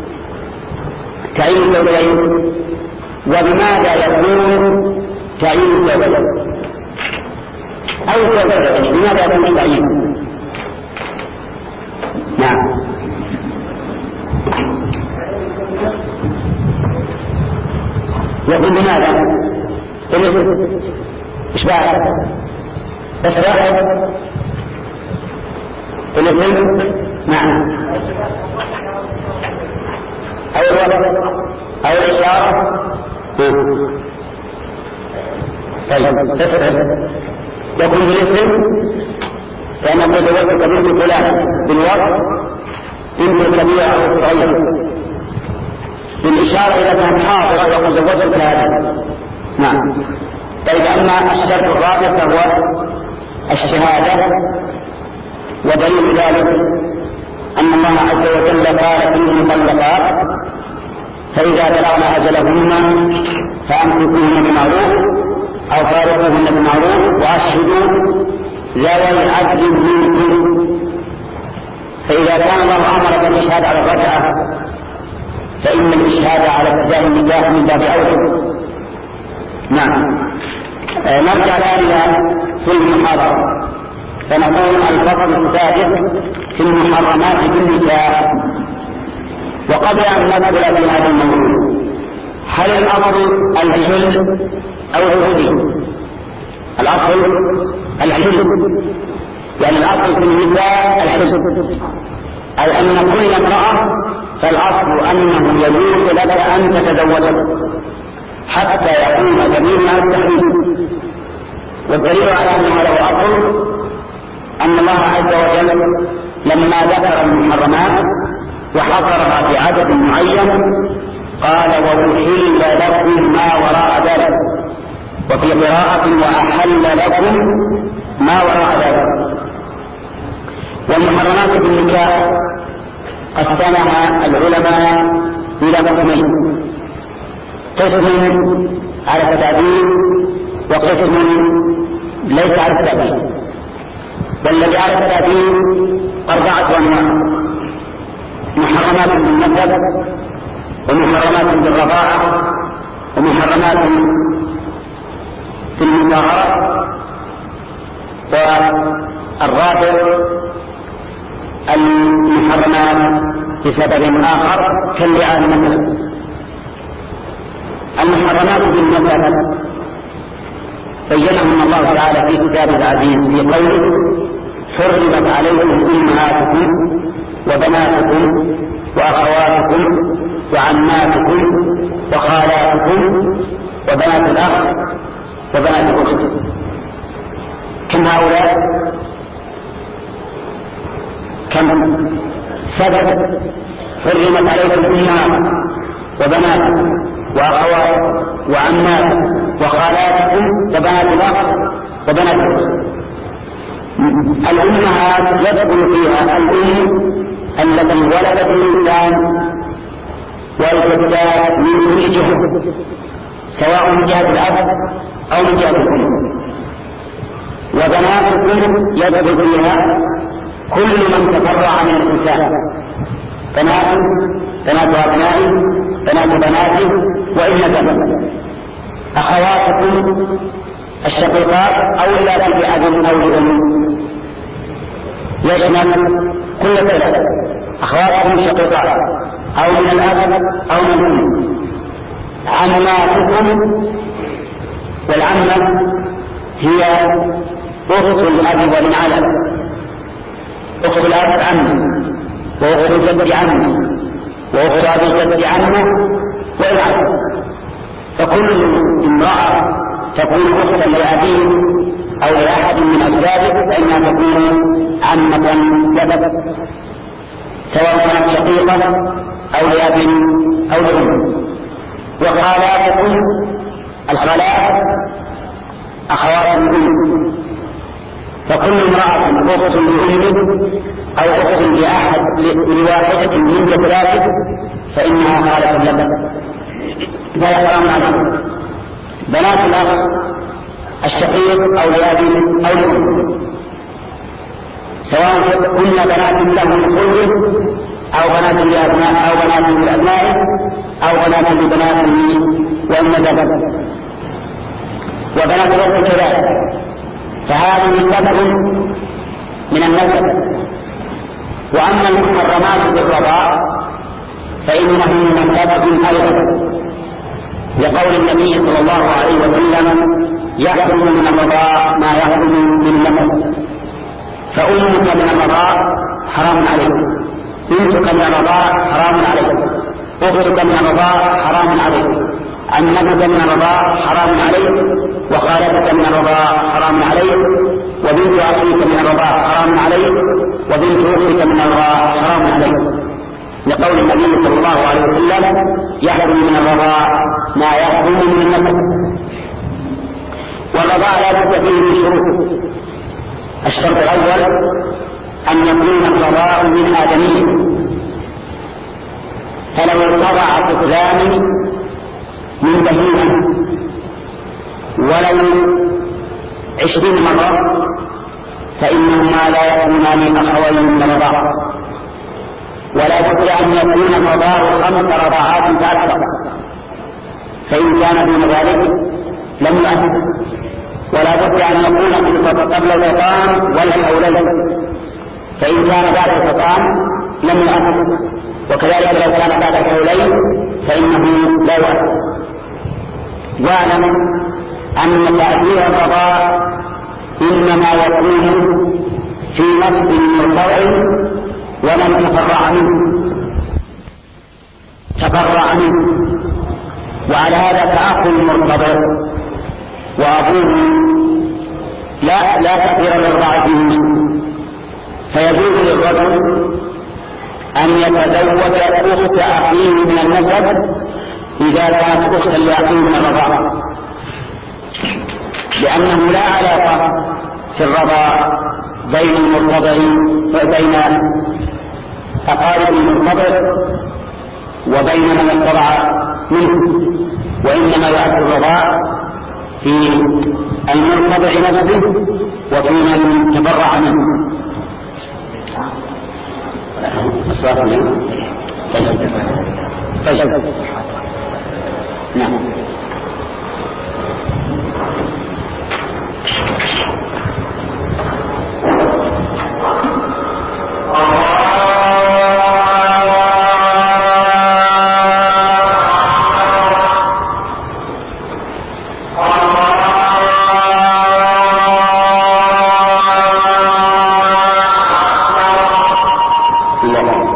تعيين الزوجين. وبماذا يكون تعيين الزوجين أو الزوجين؟ بماذا يكون التعيين؟ نعم يكون بماذا؟ إيش بعد؟ بس واحد الاثنين. نعم أو الوضع أو الإشارة. طيب يكون بالاسم كان قد وجدت به فلان بالوضع إن الكبير أو الصغير. بالإشارة إذا كان حاضر وقد وجدت هذا. نعم. طيب أما الشرط الرابع فهو الشهادة. ودليل ذلك أن الله عز وجل قال في المطلقات فإذا بلغن أجلهن فأمسكوهن بمعروف أو فارقوهن بمعروف وأشهدوا ذوي عدل منكم. فإذا كان الله أمر بالإشهاد على الرجعة فإن الإشهاد على ابتداء النكاح من باب أولى. نعم. آه نرجع إلى في المحاضرة فنقول الفصل السادس في المحرمات بالنكاح. وقبل أن ندخل في هذا الموضوع هل الأصل الحل أو الحل؟ الأصل الحل يعني الأصل في النكاح الحل، أي أن كل امرأة فالأصل أنه يجوز لك أن تتزوجها حتى يكون دليل على التحريم. والدليل على أن هذا أصل أن الله عز وجل لما ذكر المحرمات وحصرها بعدد معين قال وأحل لكم ما وراء ذلك، وفي قراءة وأحل لكم ما وراء ذلك. والمحرمات بالنكاح قسمها العلماء إلى قسمين: قسم على التعديل وقسم ليس على التعديل. والذي على التعديل أربعة أنواع: محرمات بالنسب، ومحرمات بالرضاعة، ومحرمات في المظاهرة، والرابع المحرمات بسبب آخر كاللعان مثلا. المحرمات بالنسب بينهم الله تعالى في كتابه العزيز في قوله: حرمت عليكم أمهاتكم وبناتكم وأخواتكم وعماتكم وخالاتكم وبنات الأخ وبنات الأخت. كم هؤلاء؟ كم؟ سبب. حرمت عليكم أمهاتكم وبناتكم وأخواتكم وعماتكم وخالاتكم وبنات الأخ وبنات الأخت. الأمهات يدخل فيها الأم التي ولدت الإنسان والجدات من كل جهة، سواء من جهة الأب أو من جهة الأم. وبناتكم يدخل فيها كل من تفرع من الإنسان، بنات بنات أبنائه بنات بناته وإن نزل. أخواتكم الشقيقات أو اللاتي بأب أو لأم، يشمل كل ثلاثة. أخواتكم الشقيقات أو من الأب أو من الأم. عماتكم، والعمة هي أخت الأب ومن علم، أخت الأب عمه، وأخت الجد عمه، وأخت أبي الجد عمه والعم. فكل امرأة تكون أختا لأبيه أو لأحد من أجداده فإنها تكون عمة لك، سواء كانت شقيقة أو لأب أو لأم. وخالاتكم الخالات أخوات الأم، فكل امرأة أخت لأمه أو أخت لأحد لواحدة من جداته فإنها خالة لك، لا يحرم عنها. بنات الأخ الشقيق أو لأب أو لأم، سواء كن بنات له لكله أو بنات لأبناء أو بنات لأبنائه أو بنات لبناته وإن ذهب. وبنات الأخت كذلك، فهذه سبب من النسب. وأما المحرمات بالرضاع فإنه من سبب أيضا، لقول النبي صلى الله عليه وسلم: يحرم من الرضاع ما يحرم من النسب. فأمك من الرضاع حرام عليك، بنتك من الرضاع حرام عليك، أختك من الرضاع حرام عليك، عمتك من الرضاع حرام عليك، وخالتك من الرضاع حرام عليك، وبنت أخيك من الرضاع حرام عليك، وبنت أختك من الرضاع حرام عليك، لقول النبي صلى الله عليه وسلم: يحرم من الرضاع ما يحرم من النسب. والرضاع لا بد فيه من شروط. الشرط الأول أن يكون الرضاع من آدمي، فلو ارتضع طفلان من بهيمة ولو عشرين مرة فإنهما لا يكونان أخوين من الرضاع، ولا بد أن يكون الرضاع خمس رضاعات فأكثر، فإن كان دون ذلك لم يؤثر. ولا بد أن يكون قبل الفطام والحولين، فإن كان بعد الفطام لم يؤثر، وكذلك لو كان بعد الحولين فإنه لا يؤثر. واعلم أن تأثير الرضاع إنما يكون في نفس مرتضع ومن تفرع منه تفرع منه وعلى هذا فأخ المرتضع وأبوه لا لا تأثير للرضاع فيه، فيجوز للرجل أن يتزوج أخت أخيه من النسب إذا كانت أختا لأخيه من الرضاع، لأنه لا علاقة في الرضاع بين المرتضع وبين أقارب المرتضع وبين من ارتضع منه، وإنما يؤثر الرضاع في المرتضع نفسه وفي من تبرع منه. الصلاة منه طيب. نعم. الله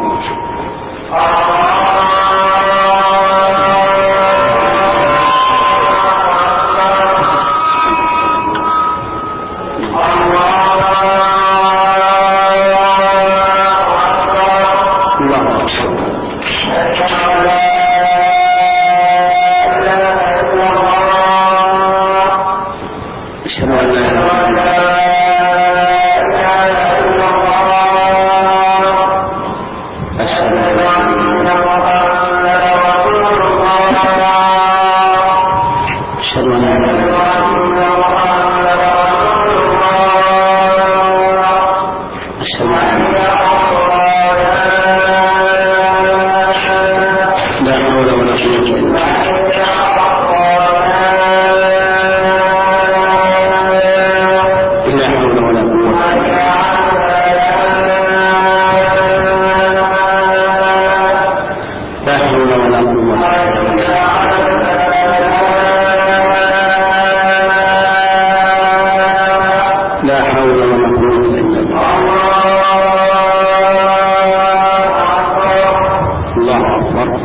أكبر.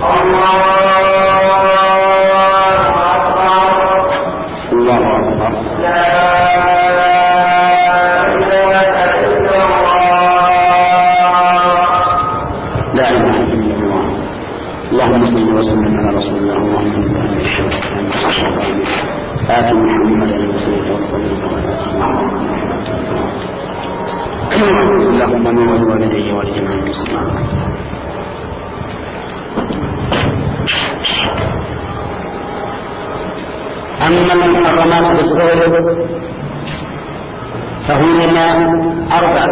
الله أكبر. لا إله إلا الله. اللهم صل وسلم على رسول الله. اللهم آت محمدا الوسيلة والفضيلة اللهم نور والدي ولجميع المسلمين. أما المحرمات بالصغر فهن أربع: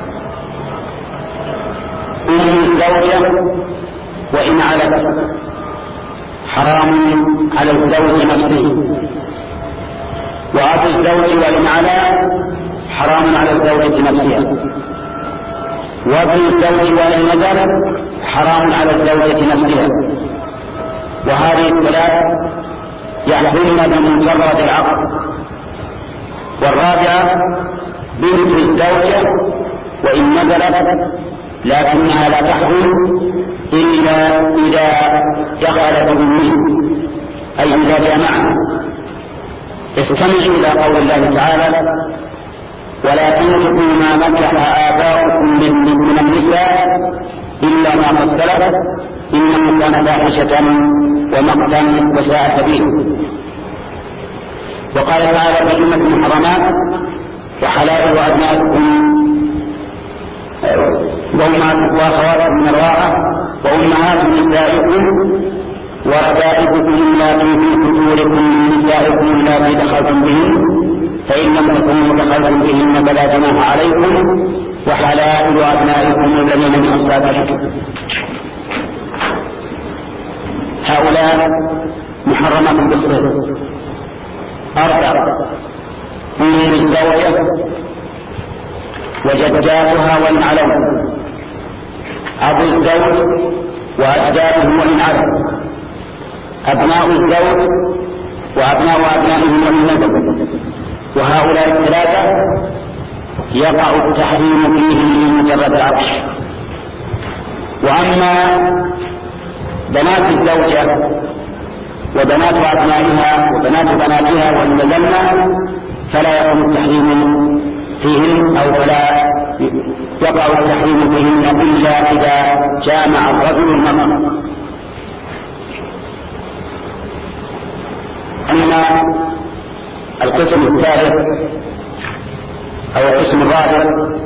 أم الزوجة وإن علت حرام على الزوج نفسه، وأبو الزوج وإن علا حرام على الزوجة نفسها، وابن الزوج وإن نزل حرام على الزوجة نفسها. وهذه الثلاث يحرمن بمجرد العقد. والرابعة بنت الزوجة وإن نزلت لكنها لا تحرم إلا إذا دخل بأمه، أي إذا جامعها. استمعوا إلى قول الله تعالى: ولا تنكحوا ما نكح آباؤكم من النساء إلا ما قد سلف إنه كان فاحشة ومقتا وساء سبيلا. وقال تعالى: فإنة المحرمات وحلائل أبنائكم وأخواتكم من الرضاعة وأمهات نسائكم وربائبكم اللاتي في صدوركم من نسائكم اللاتي دخلتم بهن فإن لم تكونوا دخلتم بهن فلا جناح عليكم وحلائل أبنائكم الذين من أصلابكم. هؤلاء محرمات بالصغر. أربع: أم الزوجة وجداتها وإن علوا، أبو الزوج وأجداده وإن علوا، أبناء الزوج وأبناء أبنائهم وإن نزلوا. وهؤلاء الثلاثة يقع التحريم فيهم لمجرد العطش. وأما بنات الزوجة وبنات أبنائها وبنات بناتها وإن نزلنا فلا يقع التحريم فيهن أو فلا يقع التحريم فيهن إلا إذا جامع الرجل المرأة. أما القسم الثالث أو القسم الرابع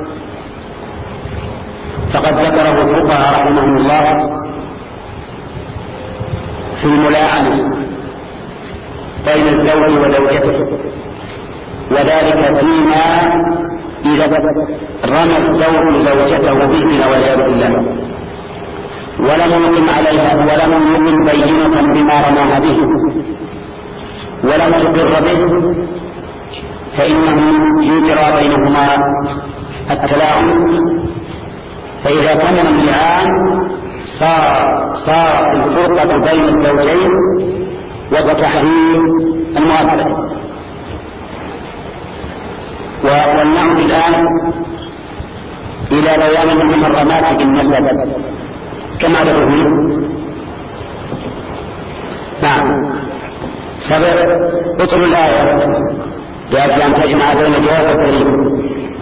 فقد ذكره الفقهاء رحمهم الله في الملاعنة بين الزوج وزوجته، وذلك فيما إذا رمى الزوج زوجته بالزنا والعياذ بالله ولم يقم عليها ولم يقم بينة بما رماها به ولم تقر به فإنه يجرى بينهما التلاعن. فإذا تم اللعان صار صارت الفرقة بين الزوجين وتحريم الموافقة. ونعود الآن إلى بيان المحرمات بالنسبة كما ذكرنا. نعم، سبب اطلب الآية لأجل أن تجمع بين الجواب والدليل.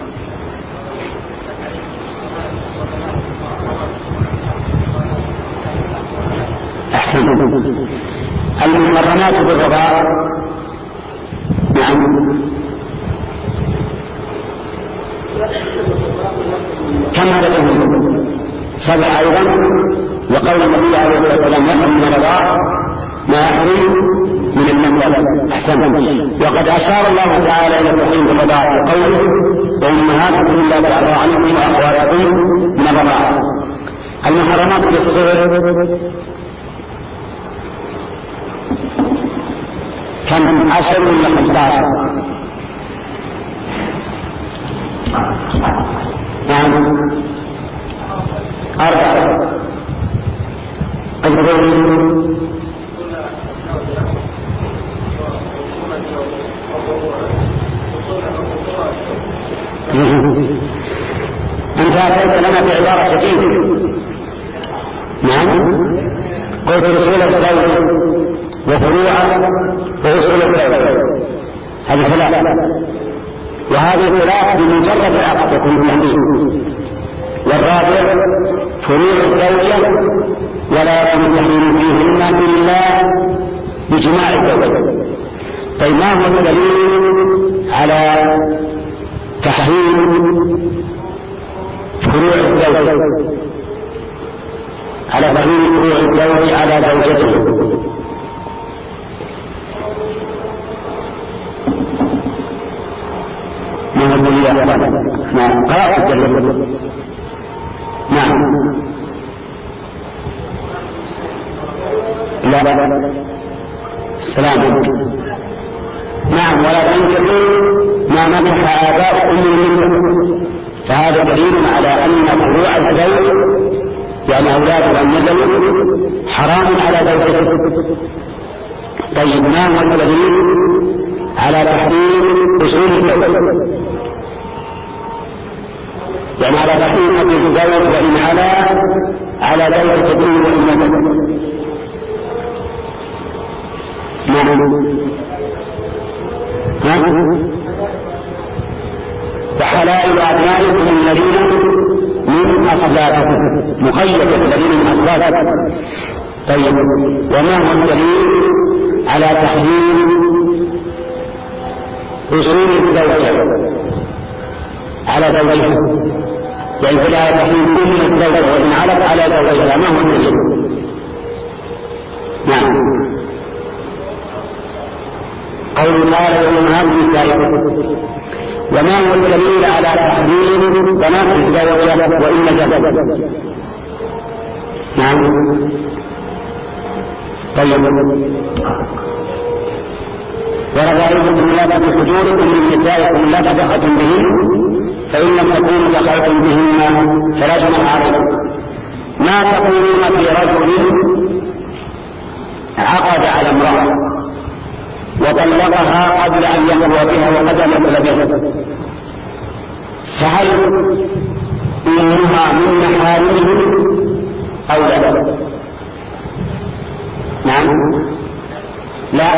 أحسن. المحرمات بالرضاعة. نعم، كما ذكرنا سبع أيضا، وقول النبي عليه الصلاة والسلام: يحرم من الرضاعة ما يحرم من المنزل. أحسن. وقد أشار الله تعالى إلى تحريم الرضاعة بقوله: وأمهاتكم اللاتي أرضعنكم وأخواتكم من الرضاعة. المحرمات بالصغر كم؟ عشر ولا خمسة عشر؟ نعم، أربعة. أنت أتيت لنا بعبارة جديدة. نعم. قلت أصول الزوج وفروعه وأصول الزوج هذه ثلاثة، وهذه ثلاثة بمجرد العقد يكون تحديد. والرابع فروع الزوجة ولا يكون تحريم فيهن إلا بجماع الزوج. طيب ما هو الدليل على تحريم فروع الزوج على تحريم فروع الزوج على زوجته؟ ما هو الدليل يا أخوان؟ نعم قرأت الدليل. نعم لا لا سلام. نعم ولا تنكحوا ما نكح آباؤكم من النساء، فهذا دليل على أن فروع الزوج يعني أولاده النسل حرام على زوجته. طيب ما هو الدليل على تحريم أصول الزوج؟ يعني على تحريم أصول الزوج وإن على على زوجة الدين وإن نزل. وحلائل أبنائكم الذين من أصلابكم مقيد الذين من أصلابكم. طيب وما هو الدليل على تحريم أصول الزوجة على زوجها؟ يعني على تحريم كل الزوجة وإن علت على زوجها، ما هو الدليل؟ نعم قول تعالى وأمهات نسائكم. وما هو الدليل على تحريم بنات الزوجة وإن نزلت؟ نعم طيب ورغائبكم لا تحجوركم من نسائكم لا تدخلتم بهن فإن لم تكونوا دخلتم بهن فلا جناح عليكم. ما تقولون في رجل عقد على امرأة وطلقها قبل أن يخلو بها وقد مثل بها، فهل إنها من محارمه أو لا؟ نعم لا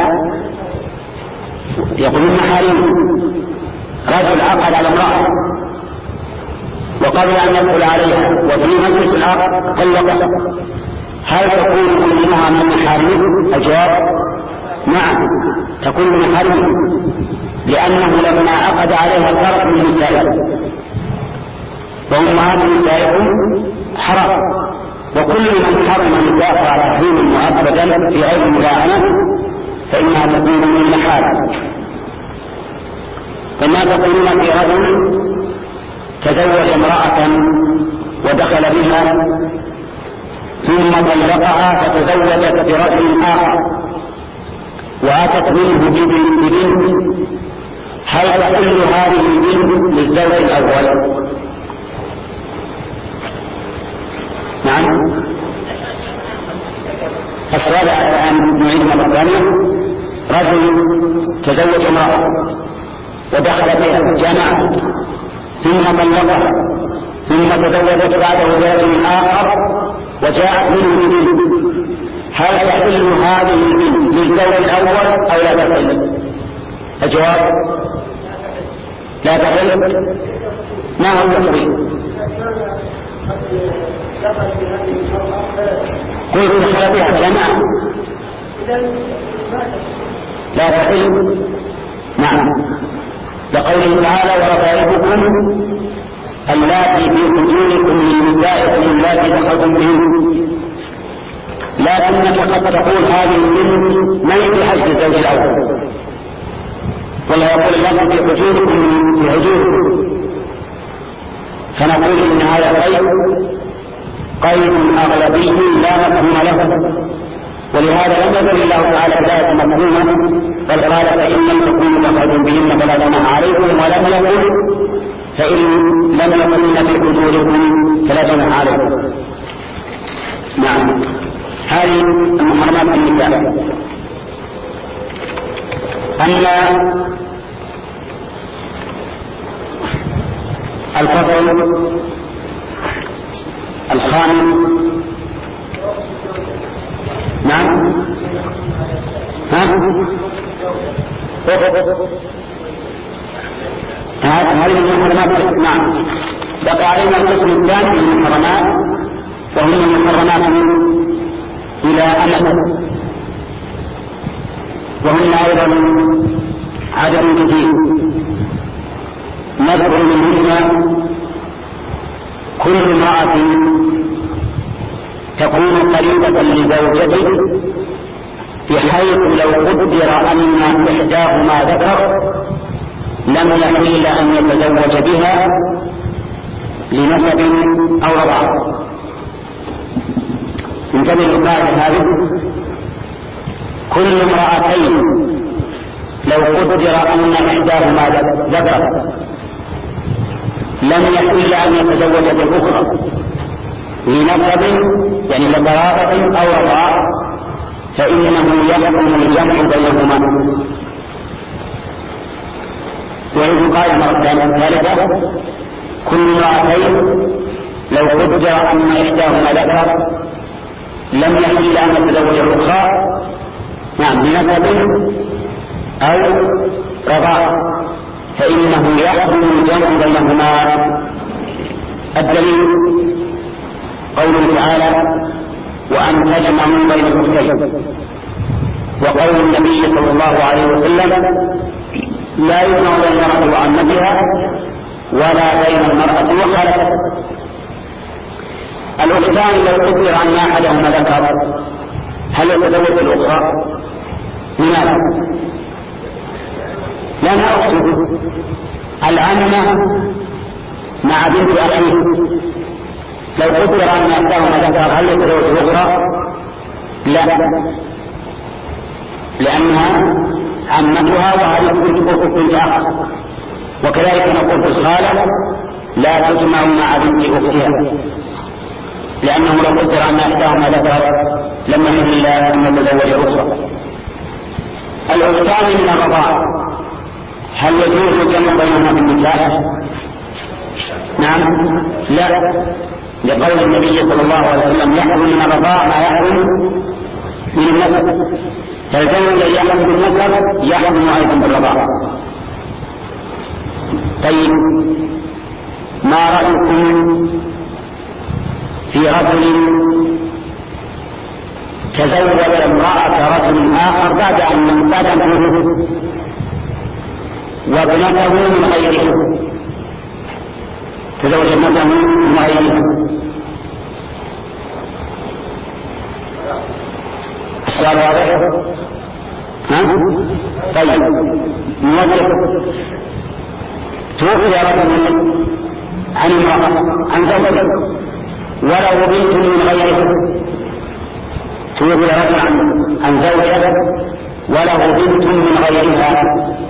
يقول من محارمه. رجل عقد على امرأة وقبل أن يدخل عليها وفي مجلس العقد طلقها، هل تكون إنها من محارمه؟ الجواب نعم تكون من محارمه، لأنه لما عقد عليها صارت من نسائه، وأمهات نسائكم حرام، وكل من حرم نساء على تحريم مؤبدا في غير ملاعنة فإنها تكون من محارم. فما تقولون في رجل تزوج امرأة ودخل بها ثم طلقها فتزوجت برجل آخر وآتت منه ببنت، هل تحل هذه البنت للزوج الأول؟ نعم السؤال الآن نعيد مرة ثانية. رجل تزوج امرأة ودخل بها جماعة ثم طلقها ثم تزوجت بعده برجل آخر وجاءت منه ببنت، هل تحل هذه البنت للزوج الأول أو لا تحل؟ الجواب لا تحل. ما هو التحريم؟ قلت دخل بها جماعة لا تحل. نعم لقوله تعالى وربائبكم اللاتي في حجوركم من نسائكم اللاتي دخلتم بهن، لكنك قد تقول هذه البنت ما في حجر الزوج الأول، ولا يقول اللاتي في حجوركم في حجوركم، فنقول إن هذا قيد قيد أغلبي لا مفهوم له، ولهذا لم يقل الله تعالى لا مفهوما، بل قال فإن لم تكونوا دخلتم بهن فلا جناح عليكم، ولم يقل فإن لم يكن في حجوركم فلا جناح عليكم. نعم هذه المحرمات النساء. أما الفصل الخامس ها؟ هذه من المحرمات. نعم. بقى علينا القسم الثاني من المحرمات، وهم المحرمات إلى أمد، وهن أيضا عدد كثير. نذكر منهن كل امرأة تكون قريبة لزوجته بحيث لو قدر أن إحداهما ذكر لم يحل أن يتزوج بها لنسب أو رضاعة. انتبه للقاعدة هذه: كل امرأتين لو قدر أن إحداهما ذكر لم يحل أن يتزوج بالأخرى لنسب يعني لقرابة أو رضاعة فإنه يحكم الجمع بينهما. وإذ قال مرة ثالثة: كل امرأتين لو قدر أن إحداهما ذكر لم يحل أن يتزوج الأخرى نعم بنسب أو رضاعة فإنه يحكم الجمع بينهما. الدليل قوله تعالى: وأن تجمعوا بين الأختين، وقول النبي صلى الله عليه وسلم: لا يجمع بين المرأة وعمتها ولا بين المرأة وخالتها. الأختان لو قدر أن أحدهما ذكر هل يتزوج الأخرى؟ لماذا؟ لأنها أخته. العمة مع بنت أخيه لو قدر أن أحدهما ذكر هل يتزوج الأخرى؟ لا، لأنها عمتها وهذه بنت أخ. وكذلك نقول في الخالة: لا تجمع مع بنت أختها، لأنه لو قدر أن إحداهما ذكر لم يحل الله أن يتزوج الأخرى. الأختان من الرضاعة هل يجوز الجمع بينهما بالنكاح؟ نعم. لا، لقول النبي صلى الله عليه وسلم: يحرم من الرضاعة ما يحرم من النسب، فالجمع الذي يحرم بالنسب يحرم أيضا بالرضاعة. طيب، ما رأيكم في رجل تزوج امرأة رجل آخر بعد أن بعد أن وابنته من غيره، تزوج ابنته من غيره؟ السؤال واضح؟ ها؟ طيب، نوجه: توفي رجل عن امرأة عن زوجته وله بنت من غيره، توفي رجل عن عن زوجته وله بنت من غيرها،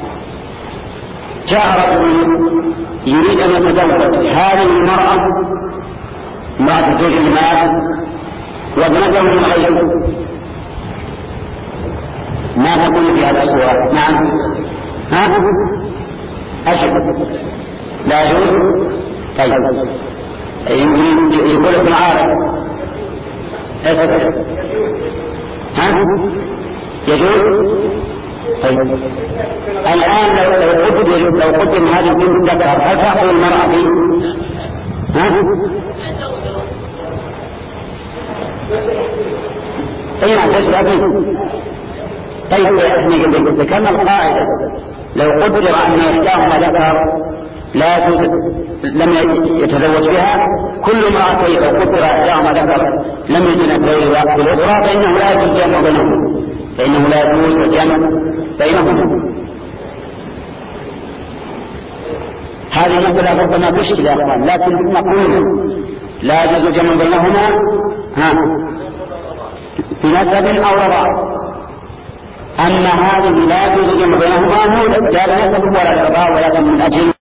جاء رجل يريد أن يتزوج هذه المرأة امرأة زوج المال وابنته من غيره، ما تقول في هذا الصورة؟ نعم. ها؟ أشد لا يجوز. طيب، يمكن يقول ابن عارف ها؟ يجوز. طيب، الآن لو لو قدم لو قدم هذه البنت ذكر هل تأخذ المرأة فيه؟ ها؟ أي نعم تسأل فيه. طيب، احنا ذكرنا القاعدة: لو قدر أن إحداهما ذكر لا لم يتزوج بها، كل امرأة لو قدر إحداهما ذكر لم يتزوج بالأخرى فإنه لا يجوز الجمع بينهم، فإنه لا يجوز الجمع بينهم. هذه مسألة ربما تشكل يا أخوان، لكن نقول لا يجوز الجمع بينهما ها بنسب أو رضاعة. أما هذه لا يجوز الجمع بينهما لا لنسب ولا رضاعة، ولكن من أجل